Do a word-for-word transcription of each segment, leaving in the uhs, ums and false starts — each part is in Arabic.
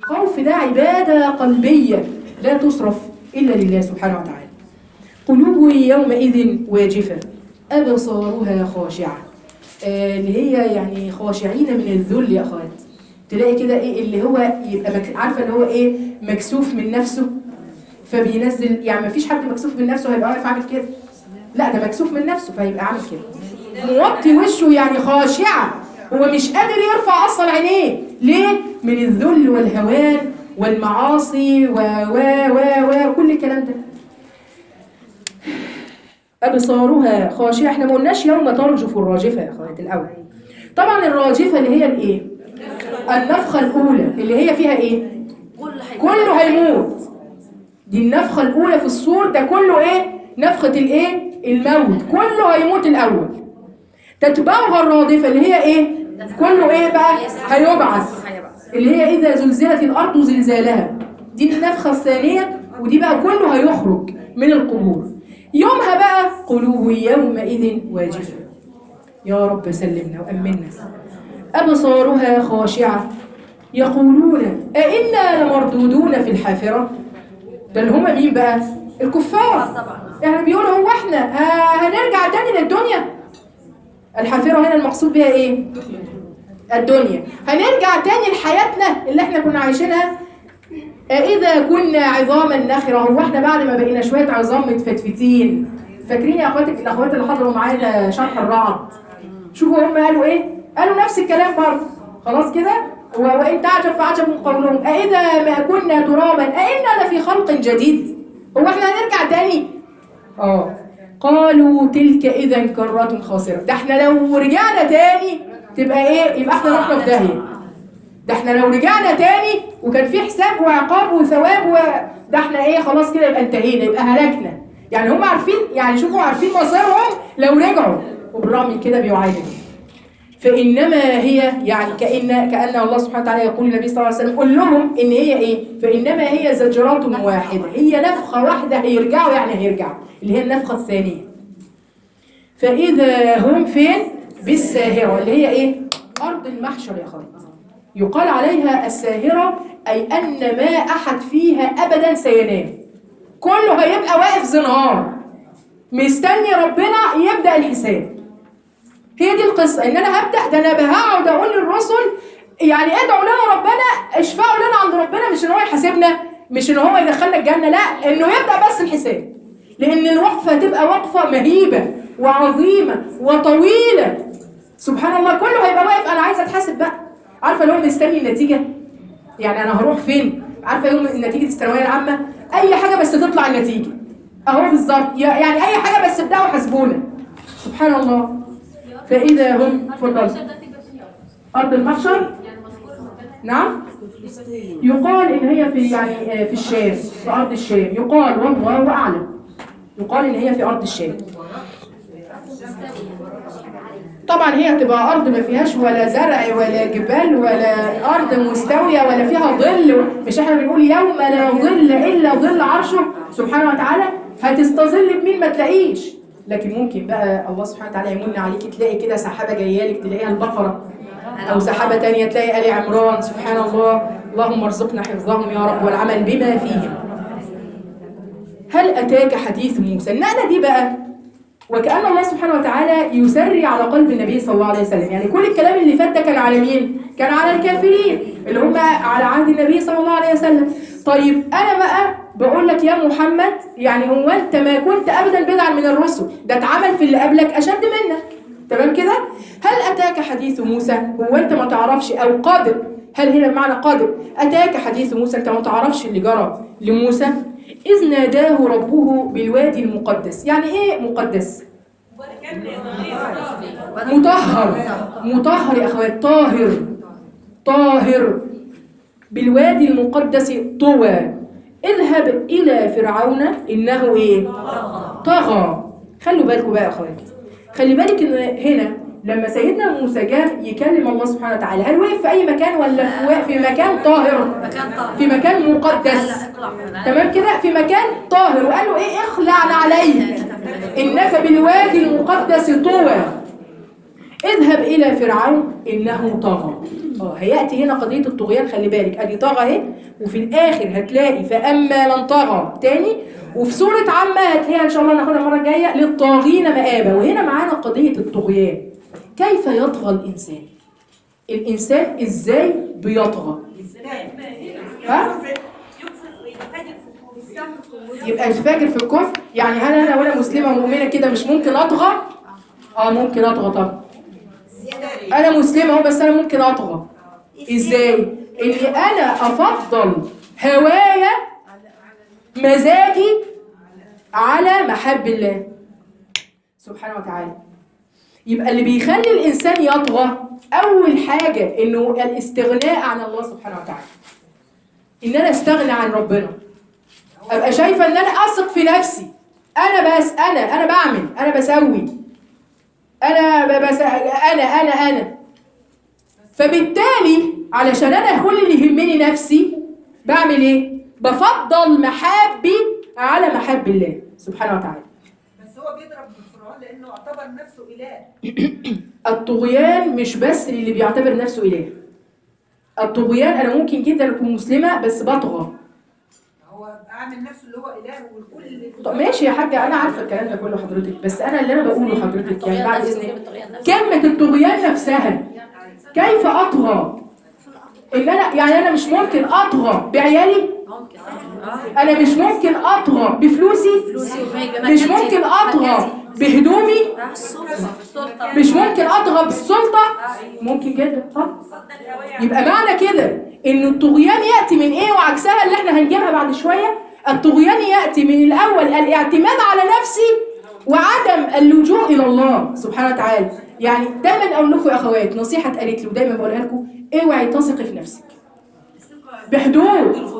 خوف ده عبادة قلبية لا تصرف إلا لله سبحانه وتعالى. قلوب يومئذ واجفة أبصارها خاشعة، آه اللي هي يعني خاشعين من الذل يا أخوات. تلاقي كده إيه اللي هو يبقى مك... عارفة اللي هو إيه مكسوف من نفسه فبينزل، يعني مفيش حد مكسوف من نفسه هيبقى واقف عامل كده، لا ده مكسوف من نفسه فهيبقى عامل كده موطي وشه، يعني خاشعة، هو مش قادر يرفع أصلا عينيه. ليه؟ من الذل والهوان والمعاصي و و و و كل الكلام ده. أبصارها خاشعة، احنا ما قلناش يوم ترجف الراجفة يا أخوات الأول. طبعا الراجفة اللي هي الإيه؟ النفخة الأولى اللي هي فيها إيه؟ كله هيموت. دي النفخة الأولى في الصور، ده كله إيه؟ نفخة الإيه؟ الموت، كله هيموت الأول. تتبعها الرادفة اللي هي إيه؟ كله إيه بقى؟ هيبعث، اللي هي إذا زلزلت الأرض زلزالها، دي النفخة الثانية، ودي بقى كله هيخرج من القبور. يومها بقى قلوب يومئذ واجفة، يا رب سلمنا وأمنا. أبصارها خاشعة يقولون أئنا لمردودون في الحافرة. ده اللي هم مين بقى؟ الكفار. يعني بيقولوا هو احنا هنرجع تاني للدنيا؟ الحافرة هنا المقصود بها ايه؟ الدنيا. هنرجع تاني لحياتنا اللي احنا كنا عايشينها؟ إذا كنا عظاما نخرة، هو احنا بعد ما بقينا شوية عظام متفتفتين؟ فاكرين يا اخواتك الاخوات اللي حضروا معانا شرح الرعد؟ شوفوا هم قالوا ايه؟ قالوا نفس الكلام برضه. خلاص كده؟ وإن تعجب فعجب من قولهم أإذا ما كنا ترابا أإنا لفي خلق جديد؟ هو احنا هنرجع تاني؟ اه قالوا تلك إذا كرة خاسرة. ده احنا لو رجعنا تاني تبقى ايه؟ يبقى احنا رحنا في داهية. ده احنا لو رجعنا تاني وكان في حساب وعقاب وثواب و... ده احنا ايه خلاص كده يبقى انتهينا، يبقى هلكنا. يعني هم عارفين، يعني شوفوا عارفين مصيرهم لو رجعوا، وبالرغم من كده بيعاينوا. فإنما هي يعني كأن كأن الله سبحانه وتعالى يقول للنبي صلى الله عليه وسلم قل لهم إن هي إيه؟ فإنما هي زجرات واحدة، هي نفخة واحدة هيرجعوا، يعني هيرجعوا اللي هي النفخة الثانية. فإذا هم فين؟ بالساهرة اللي هي إيه؟ أرض المحشر يا خالد. يقال عليها الساهرة أي أن ما أحد فيها أبدا سينام، كله هيبقى واقف زنهار مستني ربنا يبدأ الحساب. هي دي القصة، إن أنا هبدأ، ده أنا هقعد أقول للرسل يعني ادعوا لنا ربنا، اشفعوا لنا عند ربنا، مش إن هو يحاسبنا، مش إن هو يدخلنا الجنة، لا، إنه يبدأ بس الحساب. لأن الوقفة هتبقى وقفة مهيبة وعظيمة وطويلة. سبحان الله، كله هيبقى واقف أنا عايزة أتحاسب بقى. عارفة لو مستني النتيجة؟ يعني أنا هروح فين؟ عارفة يوم نتيجة الثانوية العامة؟ أي حاجة بس تطلع النتيجة. أهو بالظبط، يعني أي حاجة بس ابدأوا حاسبونا. سبحان الله. فإذا هم فضل أرض المحشر. نعم. يقال إن هي في يعني في الشام، في أرض الشام. يقال والله أعلم، يقال إن هي في أرض الشام. طبعا هي هتبقى أرض ما فيهاش ولا زرع ولا جبال ولا أرض مستوية ولا فيها ظل. مش احنا بنقول يوم لا ظل إلا ظل عرشه سبحانه وتعالى؟ هتستظل بمين؟ ما تلاقيش. لكن ممكن بقى الله سبحانه وتعالى يمن عليك تلاقي كده سحابة جايه لك، تلاقيها البقرة، أو سحابة تانية تلاقي آل عمران. سبحان الله. اللهم ارزقنا حفظهم يا رب والعمل بما فيهم. هل أتاك حديث موسى؟ النقلة دي بقى وكأن الله سبحانه وتعالى يسري على قلب النبي صلى الله عليه وسلم. يعني كل الكلام اللي فات ده كان على مين؟ كان على الكافرين اللي هم على عهد النبي صلى الله عليه وسلم. طيب أنا بقى بقول لك يا محمد، يعني هو أنت ما كنت أبدا بدعا من الرسل، ده اتعمل في اللي قبلك أشد منك، تمام كده؟ هل أتاك حديث موسى؟ هو أنت ما تعرفش أو قادر؟ هل هنا بمعنى قادر؟ أتاك حديث موسى، أنت ما تعرفش اللي جرى لموسى؟ إذ ناداه ربه بالوادي المقدس. يعني إيه مقدس؟ مطهر. مطهر يا أخوات، طاهر طاهر. بالوادي المقدس طوى اذهب إلى فرعون إنه إيه؟ طغى. خلوا بالكم بقى يا أخوات، خلي بالك إن هنا لما سيدنا موسى جاء يكلم الله سبحانه وتعالى، هل وقف في أي مكان ولا في مكان طاهر؟ في مكان مقدس، تمام كده؟ في مكان طاهر. وقال له إيه؟ اخلع عليك إنك بالوادي المقدس طوى. اذهب إلى فرعون إنه طغى. اه هيأتي هنا قضية الطغيان، خلي بالك أدي طغى اهي، وفي الآخر هتلاقي فأما من طغى تاني، وفي سورة عامة هتلاقيها إن شاء الله ناخدها المرة الجاية للطاغين مآبا. وهنا معانا قضية الطغيان، كيف يطغى الإنسان؟ الإنسان إزاي بيطغى؟ ها؟ يبقى فاجر في الكفر. يعني هل أنا وأنا مسلمة ومؤمنة كده مش ممكن أطغى؟ اه ممكن أطغى طبعا. أنا مسلمة أهو بس أنا ممكن أطغى. إزاي؟ إني أنا أفضل هوايا مزاجي على محب الله سبحانه وتعالى. يبقى اللي بيخلي الإنسان يطغى أول حاجة إنه الاستغناء عن الله سبحانه وتعالى. إن أنا استغنى عن ربنا، أبقى شايفة إن أنا أثق في نفسي، أنا بس أنا أنا بعمل، أنا بسوي، أنا بس أنا أنا أنا فبالتالي علشان أنا كل اللي يهمني نفسي بعمل إيه؟ بفضل محبي على محب الله سبحانه وتعالى. بس هو بيضرب فرعون لأنه اعتبر نفسه إله. الطغيان مش بس اللي بيعتبر نفسه إله. الطغيان أنا ممكن جدا أكون مسلمة بس بطغى. هو عامل نفسه اللي هو إله والكل اللي طب ماشي يا حاجة، أنا عارفة الكلام ده كله حضرتك، بس أنا اللي أنا بقوله حضرتك يعني بعد إذنك كلمة الطغيان نفسها، كيف أطغى؟ إن أنا يعني أنا مش ممكن أطغى بعيالي، أنا مش ممكن أطغى بفلوسي، مش ممكن أطغى بهدومي، مش ممكن أطغى بالسلطة، ممكن جدا صح؟ يبقى معنى كده إن الطغيان يأتي من إيه وعكسها اللي إحنا هنجيبها بعد شوية. الطغيان يأتي من الأول الاعتماد على نفسي وعدم اللجوء إلى الله سبحانه وتعالى. يعني دايما أقول لكم يا أخوات نصيحة اتقالت لي ودايما بقولها لكم، اوعي تثقي في نفسك بحدود،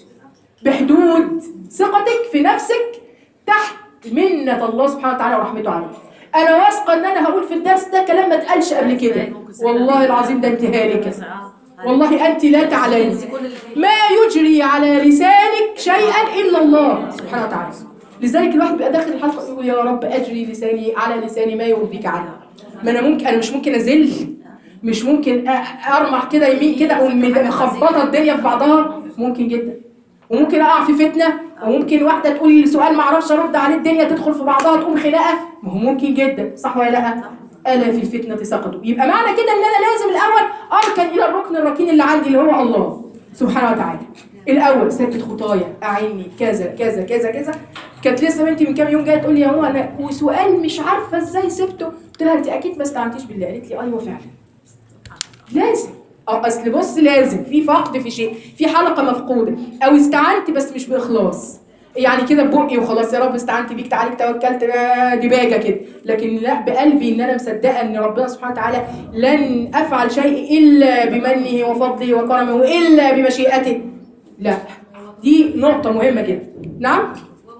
بحدود ثقتك في نفسك تحت منة الله سبحانه وتعالى ورحمته عليك. أنا واثقة إن أنا هقول في الدرس ده كلام ما اتقالش قبل كده، والله العظيم ده أنت هالكة، والله أنت لا تعلمين ما يجري على لسانك شيئا إلا الله سبحانه وتعالى. لذلك الواحد بيبقى داخل الحلقة يقول يا رب أجري لساني على لساني ما يرضيك عنه. ما أنا ممكن أنا مش ممكن أزل، مش ممكن أرمح كده يمين كده أقوم مخبطة الدنيا في بعضها، ممكن جدا. وممكن أقع في فتنة، وممكن واحدة تقول لي سؤال ما أعرفش أرد عليه الدنيا تدخل في بعضها تقوم خناقة، ما هو ممكن جدا صح ولا لا؟ ألا في الفتنة سقطوا. يبقى معنى كده إن أنا لازم الأول أركن إلى الركن الركين اللي عندي اللي هو الله سبحانه وتعالى. الأول ثبت خطايا، أعني كذا كذا كذا كذا. كانت لسه بنتي من كام يوم جايه تقول لي هو أنا وسؤال مش عارفة إزاي سبته، قلت لها أنت أكيد ما استعنتيش بالله. قالت لي أيوه فعلا لازم، أو أصل بص لازم في فقد في شيء، في حلقة مفقودة، أو استعنت بس مش بإخلاص يعني كده ببقي وخلاص يا رب استعنت بيك تعاليك توكلت دباجة كده، لكن لا بقلبي ان انا مصدقه ان ربنا سبحانه وتعالى لن افعل شيء الا بمنه وفضله وكرمه والا بمشيئته. لا دي نقطة مهمة جدا. نعم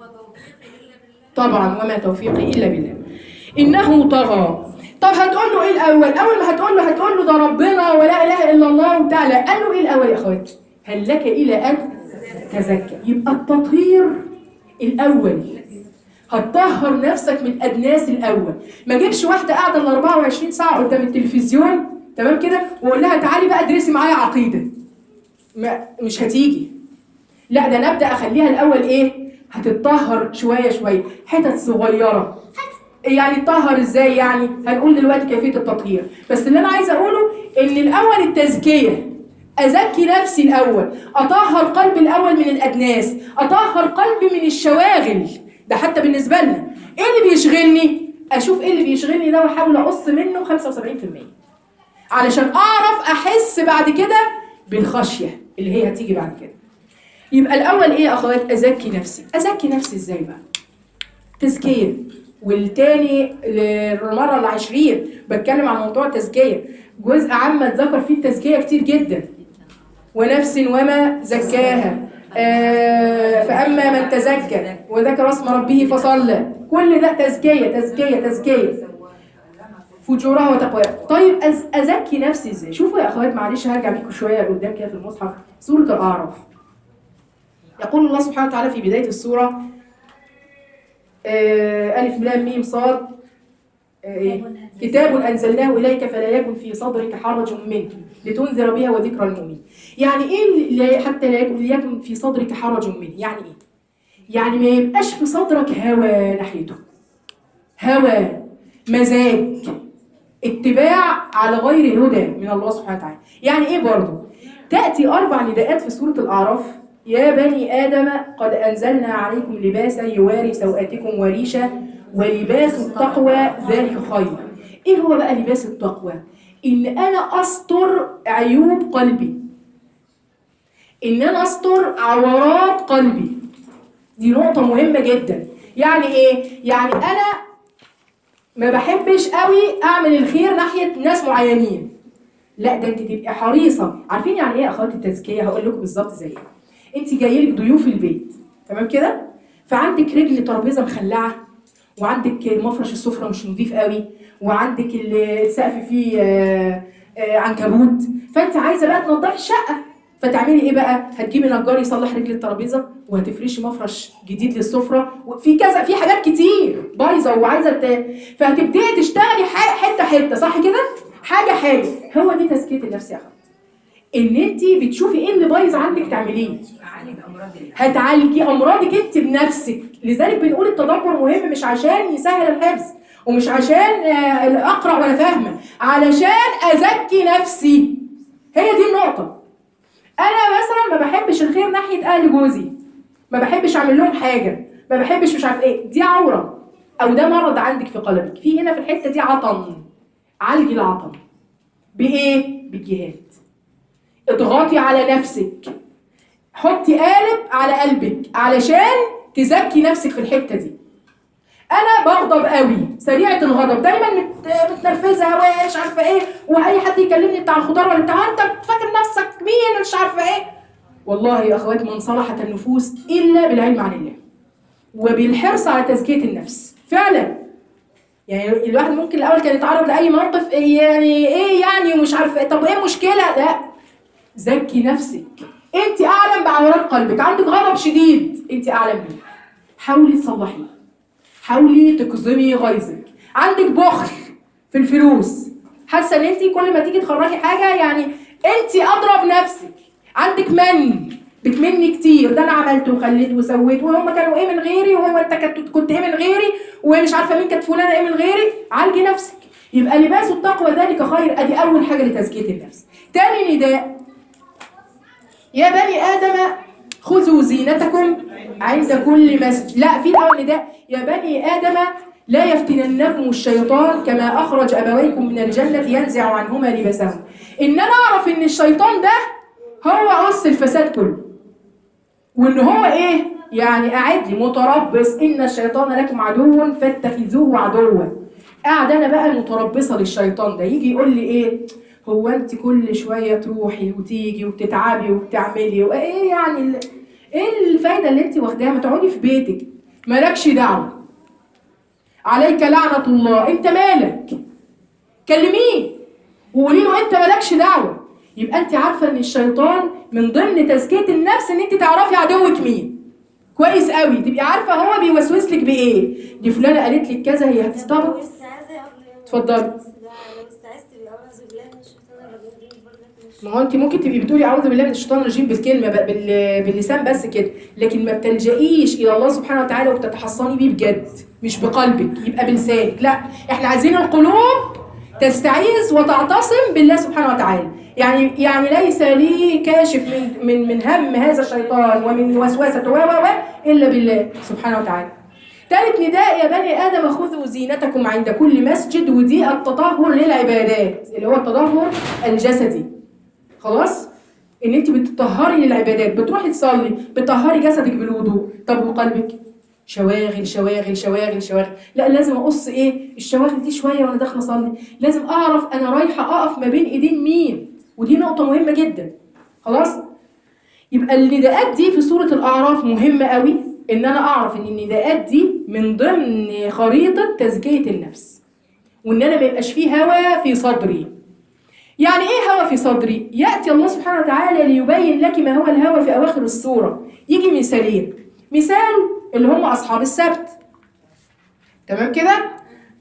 طبعا وما توفيقي الا بالله. انه طغى. طب هتقول له ايه الاول؟ اول ما هتقول له هتقول له ده ربنا ولا اله الا الله تعالى. قال له ايه الاول يا اخواتي؟ هل لك الى ان تزكى. يبقى التطهير الأول، هتطهر نفسك من الأدناس الأول. ما جيبش واحدة قاعدة ال أربعة وعشرين ساعة قدام التلفزيون تمام كده وأقول لها تعالي بقى ادرسي معايا عقيدة، ما مش هتيجي. لا ده أنا أبدأ أخليها الأول إيه؟ هتتطهر شوية شوية حتت صغيرة. يعني تطهر إزاي يعني؟ هنقول دلوقتي كيفية التطهير، بس اللي أنا عايزة أقوله إن الأول التزكية، أزكي نفسي الأول، أطهر قلبي الأول من الأدناس، أطهر قلبي من الشواغل. ده حتى بالنسبة لنا إيه اللي بيشغلني؟ أشوف إيه اللي بيشغلني ده وأحاول أقص منه خمسة وسبعين بالمية علشان أعرف أحس بعد كده بالخشية اللي هي هتيجي بعد كده. يبقى الأول إيه يا أخوات؟ أزكي نفسي. أزكي نفسي إزاي بقى؟ تزكية. والتاني المرة العشرين بتكلم عن موضوع التزكية، جزء عام اتذكر فيه التزكية كتير جدا. ونفس وما زكاها آه فأما من تزكى وذكر اسم ربه فصلى، كل ده تزكية تزكية تزكية فجورها وتقواها. طيب أز أزكي نفسي ازاي؟ شوفوا يا أخوات معلش هرجع بيكم شوية لقدام كده في المصحف، سورة الأعراف. يقول الله سبحانه وتعالى في بداية السورة آه ألف لام ميم صاد آه إيه؟ كتاب أنزلناه إليك فلا يكن في صدرك حرج منه لتنذر بها وذكرى المؤمنين. يعني إيه لا- حتى لا يكن ليكن في صدرك حرج منه؟ يعني إيه؟ يعني ما يبقاش في صدرك هوى ناحيته، هوى، مزاج، اتباع على غير هدى من الله سبحانه وتعالى. يعني ايه برضه؟ تأتي أربع نداءات في سورة الأعراف: يا بني آدم قد أنزلنا عليكم لباسا يواري سوآتكم وريشا ولباس التقوى ذلك خير. ايه هو بقى لباس التقوى؟ إن أنا أستر عيوب قلبي، إن أنا أستر عورات قلبي. دي نقطة مهمة جدا. يعني ايه؟ يعني أنا ما بحبش قوي اعمل الخير ناحيه ناس معينين، لا ده انت تبقي حريصه. عارفين يعني ايه يا اخواتي التزكيه؟ هقول لكم بالظبط زي ايه. انت جاي لك ضيوف البيت، تمام كده؟ فعندك رجل ترابيزه مخلعه، وعندك مفرش السفره مش نظيف قوي، وعندك السقف فيه آه، آه، عنكبوت، فانت عايزه بقى تنضفي الشقه. فتعملي ايه بقى؟ هتجيبي نجار يصلح رجل الترابيزه، وهتفرشي مفرش جديد للسفره، وفي كذا، في حاجات كتير بايظه وعايزه ت... فهتبداي تشتغلي حته حته، صح كده؟ حاجه حاجه. هو دي تزكيه النفس يا اخوات، ان انت بتشوفي ايه اللي بايظ عندك تعمليه، اعالج امراض الله. هتعالجي امراضك انت بنفسك. لذلك بنقول التدبر مهم، مش عشان يسهل الحفظ، ومش عشان آه، اقرا وانا فاهمه، علشان ازكي نفسي. هي دي النقطه. انا مثلا ما بحبش الخير ناحيه اهل جوزي، ما بحبش اعمل لهم حاجه، ما بحبش مش عارف ايه، دي عوره او ده مرض عندك في قلبك، في هنا في الحته دي عطن. عالجي العطن بايه؟ بالجهاد. اضغطي على نفسك، حطي قالب على قلبك علشان تزكي نفسك في الحته دي. انا بغضب قوي، سريعه الغضب، دايما مت... متنرفزه ومش عارفه ايه، واي حد يكلمني بتاع الخضار ولا بتاع انت فاكر نفسك مين مش عارفه ايه. والله يا اخوات من صلحت النفوس الا بالعلم عن الله وبالحرص على تزكيه النفس فعلا. يعني الواحد ممكن الاول كان يتعرض لاي موقف يعني ايه يعني ومش عارفه ايه، طب ايه المشكله؟ لا، زكي نفسك. انت اعلم بعورات قلبك. عندك غضب شديد، انت اعلم بيه، حاولي تصلحيه، حاولي تكظمي غيظك. عندك بخل في الفلوس، حاسه ان انت كل ما تيجي تخرجي حاجه يعني انت اضرب نفسك. عندك من، بتمني كتير، ده انا عملت وخليت وسويت، وهم كانوا ايه من غيري، وهو انت كنت كنت ايه من غيري، ومش عارفه مين كانت فلانه ايه من غيري. عالجي نفسك. يبقى لباس التقوى ذلك خير. ادي اول حاجه لتزكيه النفس. تاني نداء: يا بني آدم خذوا زينتكم عند كل مسجد. لا، في الأول نداء: يا بني آدم لا يفتننكم الشيطان كما أخرج أبويكم من الجنة ينزع عنهما لباسهم. إن أنا أعرف إن الشيطان ده هو أصل الفساد كله، وإن هو إيه؟ يعني قاعد لي متربص، إن الشيطان لكم عدو فاتخذوه عدوا. قاعد أنا بقى متربصة للشيطان ده، يجي يقول لي إيه؟ هو انت كل شويه تروحي وتيجي وتتعبي وبتعملي وايه يعني ال... ايه الفايده اللي انت واخداها؟ ما تقعدي في بيتك، مالكش دعوه، عليك لعنه الله، انت مالك؟ كلميه وقولي له انت مالكش دعوه. يبقى انت عارفه ان الشيطان من ضمن تزكيه النفس ان انت تعرفي عدوك مين كويس قوي، تبقي عارفه هو بيوسوس لك بايه. دي فلانه قالت لك كذا، هي هتستغرب. اتفضلي. ما هو انت ممكن تبقي بتقولي اعوذ بالله من الشيطان الرجيم بالكلمه بال... باللسان بس كده، لكن ما بتلجئيش الى الله سبحانه وتعالى وبتتحصني بيه بجد، مش بقلبك، يبقى بلسانك. لا، احنا عايزين القلوب تستعيذ وتعتصم بالله سبحانه وتعالى. يعني يعني ليس لي كاشف من من من هم هذا الشيطان ومن وسوسته و و الا بالله سبحانه وتعالى. ثالث نداء: يا بني آدم خذوا زينتكم عند كل مسجد. ودي التطهر للعبادات، اللي هو التطهر الجسدي. خلاص؟ ان انت بتطهري للعبادات، بتروحي تصلي بتطهري جسدك بالوضوء. طب وقلبك؟ شواغل شواغل شواغل شواغل. لا، لازم اقص ايه الشواغل دي شويه وانا داخله اصلي، لازم اعرف انا رايحه اقف ما بين ايدين مين، ودي نقطه مهمه جدا. خلاص؟ يبقى النداءات دي في سوره الاعراف مهمه قوي، ان انا اعرف ان النداءات دي من ضمن خريطه تزكيه النفس، وان انا ما يبقاش فيه هوى في صدري. يعني ايه هوى في صدري؟ ياتي الله سبحانه وتعالى ليبين لك ما هو الهوى في اواخر السوره. يجي مثالين، مثال اللي هم اصحاب السبت، تمام كده؟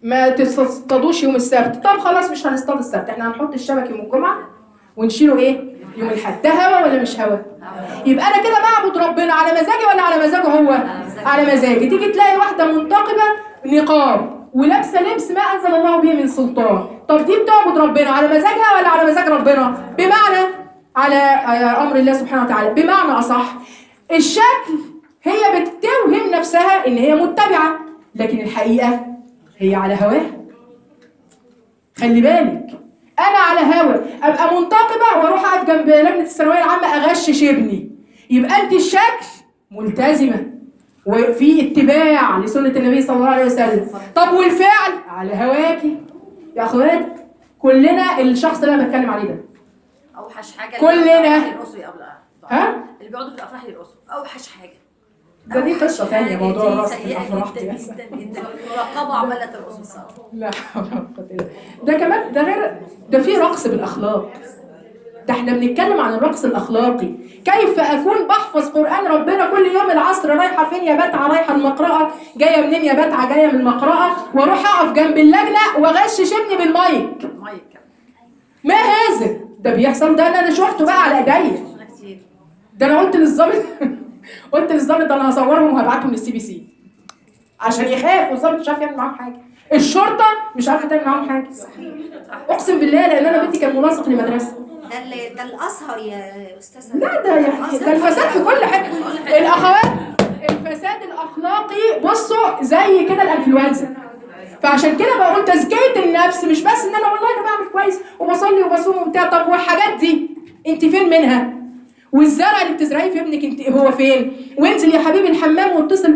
ما تصطادوش يوم السبت. طب خلاص مش هنصطاد السبت، احنا هنحط الشبك يوم الجمعه ونشيله ايه يوم الاحد. ده هوا ولا مش هوا؟ يبقى انا كده بعبد ربنا على مزاجي ولا على مزاجه هو؟ على مزاجي. تيجي تلاقي واحده منتقبه نقاب ولابسه لبس ما انزل الله به من سلطان، طب دي بتعبد ربنا على مزاجها ولا على مزاج ربنا؟ بمعنى على امر الله سبحانه وتعالى. بمعنى اصح الشكل هي بتتوهم نفسها ان هي متبعه، لكن الحقيقه هي على هواها. خلي بالك، انا على هوا ابقى منتقبه واروح اقف جنب لجنه الثانويه العامه اغشش ابني، يبقى انت الشكل ملتزمه وفي اتباع لسنه النبي صلى الله عليه وسلم. طب والفعل على هواكي. يا اخوات كلنا الشخص اللي انا بتكلم عليه ده اوحش حاجه كلنا. يرقصوا يا ابله، ها اللي بيقعدوا في الافراح يرقصوا اوحش حاجه. ده دي قصه ثانيه، موضوع دي الرقص في سيئة الافراح جدا دي. جدا جدا. مراقبه عماله ترقصوا سوا. لا حول ولا قوة إلا بالله. ده كمان ده غير ده في رقص بالاخلاق. ده احنا بنتكلم عن الرقص الاخلاقي. كيف اكون بحفظ قران ربنا كل يوم العصر، رايحه فين يا بتعه، رايحه المقرأه، جايه منين يا بتعه، جايه من المقرأه، واروح اقف جنب اللجنه واغشش ابني بالمايك. مايك ما هذا؟ ده بيحصل. ده انا شفته بقى على ايديا. كتير. ده انا قلت للظابط قلت للظابط ده انا هصورهم وهبعتهم للسي بي سي عشان يخاف، والظابط مش عارف يعمل معاهم حاجه، الشرطه مش عارفه تعمل معاهم حاجه. اقسم بالله لان انا بنتي كان منسق لمدرسه. ده اللي ده الازهر يا استاذه. لا ده يعني ده الفساد في كل حاجه. الاخوات الفساد الاخلاقي بصوا زي كده الانفلونزا. فعشان كده بقول تزكيه النفس مش بس ان انا والله انا بعمل كويس وبصلي وبصوم وبتاع. طب والحاجات دي انت فين منها؟ والزرع اللي بتزرعيه في ابنك انت هو فين؟ وانزل يا حبيبي الحمام واتصل